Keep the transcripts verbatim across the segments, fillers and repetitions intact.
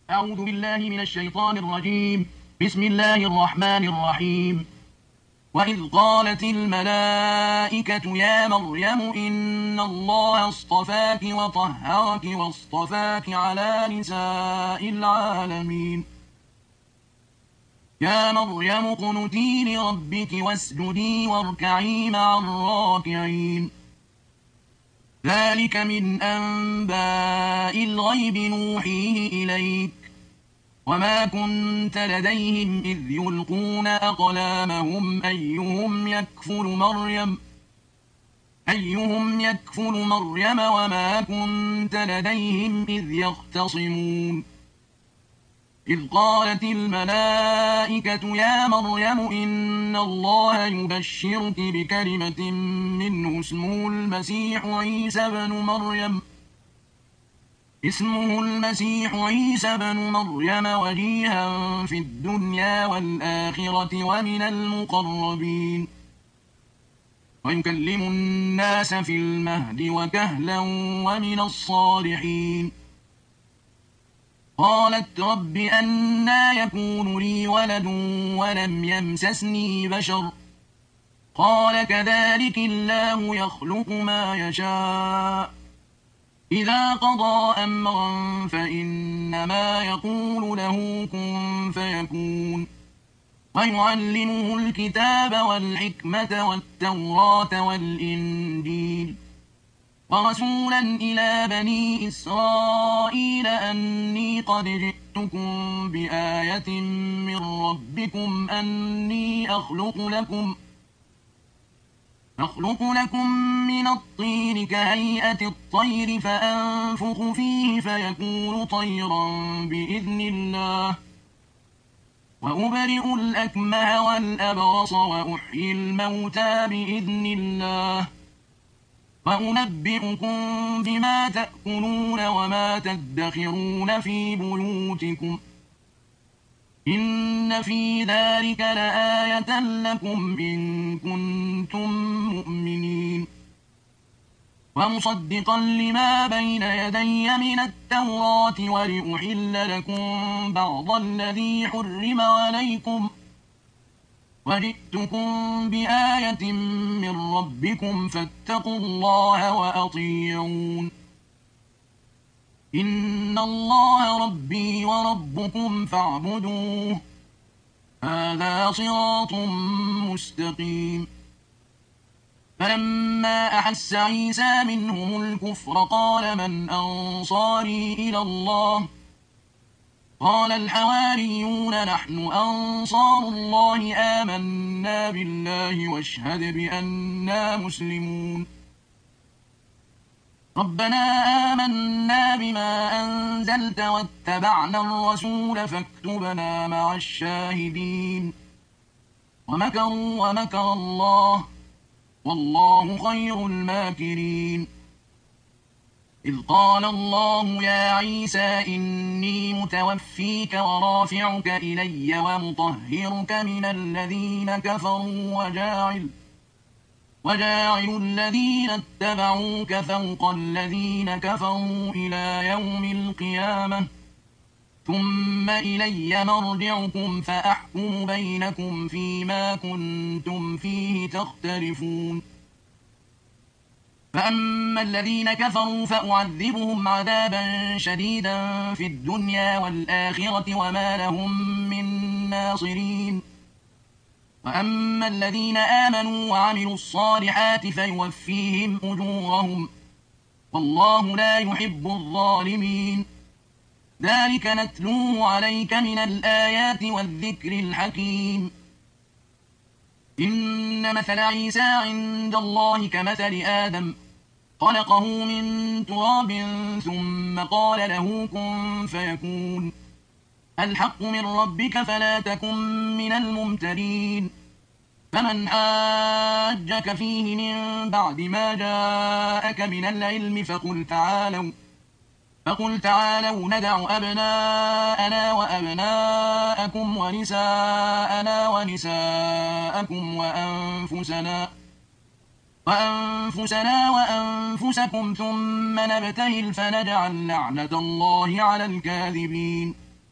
أعوذ بالله من الشيطان الرجيم. بسم الله الرحمن الرحيم. وإذ قالت الملائكة يا مريم إن الله اصطفاك وطهرك واصطفاك على نساء العالمين. يا مريم اقنتي لربك واسجدي واركعي مع الراكعين. ذلك من أنباء الغيب نوحيه إليك وما كنت لديهم إذ يلقون أقلامهم أيهم يكفل مريم أيهم يكفل مريم وما كنت لديهم إذ يختصمون. إذ قالت الملائكة يا مريم إن الله يبشرك بكلمة منه اسمه المسيح عيسى بن مريم اسمه المسيح عيسى بن مريم وجيها في الدنيا والآخرة ومن المقربين ويكلم الناس في المهد وكهلا ومن الصالحين. قالت رب أنى يكون لي ولد ولم يمسسني بشر قال كذلك الله يخلق ما يشاء إذا قضى أمرا فإنما يقول له كن فيكون. ويعلمه الكتاب والحكمة والتوراة والإنجيل ورسولا إلى بني إسرائيل أني قد جئتكم بآية من ربكم أني أخلق لكم أخلق لكم من الطين كهيئة الطير فأنفخ فيه فيكون طيرا بإذن الله وأبرئ الأكمه والأبرص وأحيي الموتى بإذن الله وأنبئكم بما تأكلون وما تدخرون في بيوتكم إن في ذلك لآية لكم إن كنتم مؤمنين. ومصدقا لما بين يدي من التوراة ولأحل لكم بعض الذي حرم عليكم وجئتكم بآية من ربكم فاتقوا الله وأطيعون. إن الله ربي وربكم فاعبدوه هذا صراط مستقيم. فلما أحس عيسى منهم الكفر قال من أنصاري إلى الله قال الحواريون نحن أنصار الله آمنا بالله واشهد بأننا مسلمون. ربنا آمنا بما أنزلت واتبعنا الرسول فاكتبنا مع الشاهدين. ومكروا ومكر الله والله خير الماكرين. إذ قال الله يا عيسى إني متوفيك ورافعك إلي ومطهرك من الذين كفروا وجاعل وجاعل الذين اتبعوك فوق الذين كفروا إلى يوم القيامة ثم إلي مرجعكم فأحكم بينكم فيما كنتم فيه تختلفون. فأما الذين كفروا فأعذبهم عذابا شديدا في الدنيا والآخرة وما لهم من ناصرين. وأما الذين آمنوا وعملوا الصالحات فيوفيهم أجورهم والله لا يحب الظالمين. ذلك نتلوه عليك من الآيات والذكر الحكيم. إن مثل عيسى عند الله كمثل آدم خلقه من تراب ثم قال له كن فيكون. الحق من ربك فلا تكن من الممترين. فمن حاجك فيه من بعد ما جاءك من العلم فقل تعالوا فقل تعالوا ندع أبناءنا وأبناءكم ونساءنا ونساءكم وأنفسنا وأنفسنا وأنفسكم ثم نبتهل فنجعل لعنة الله على الكاذبين.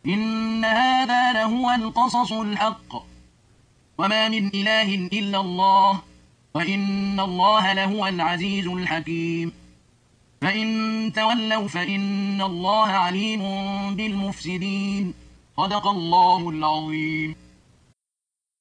إن هذا لهو القصص الحق وما من إله إلا الله وإن الله لهو العزيز الحكيم فإن تولوا فإن الله عليم بالمفسدين صدق الله العظيم.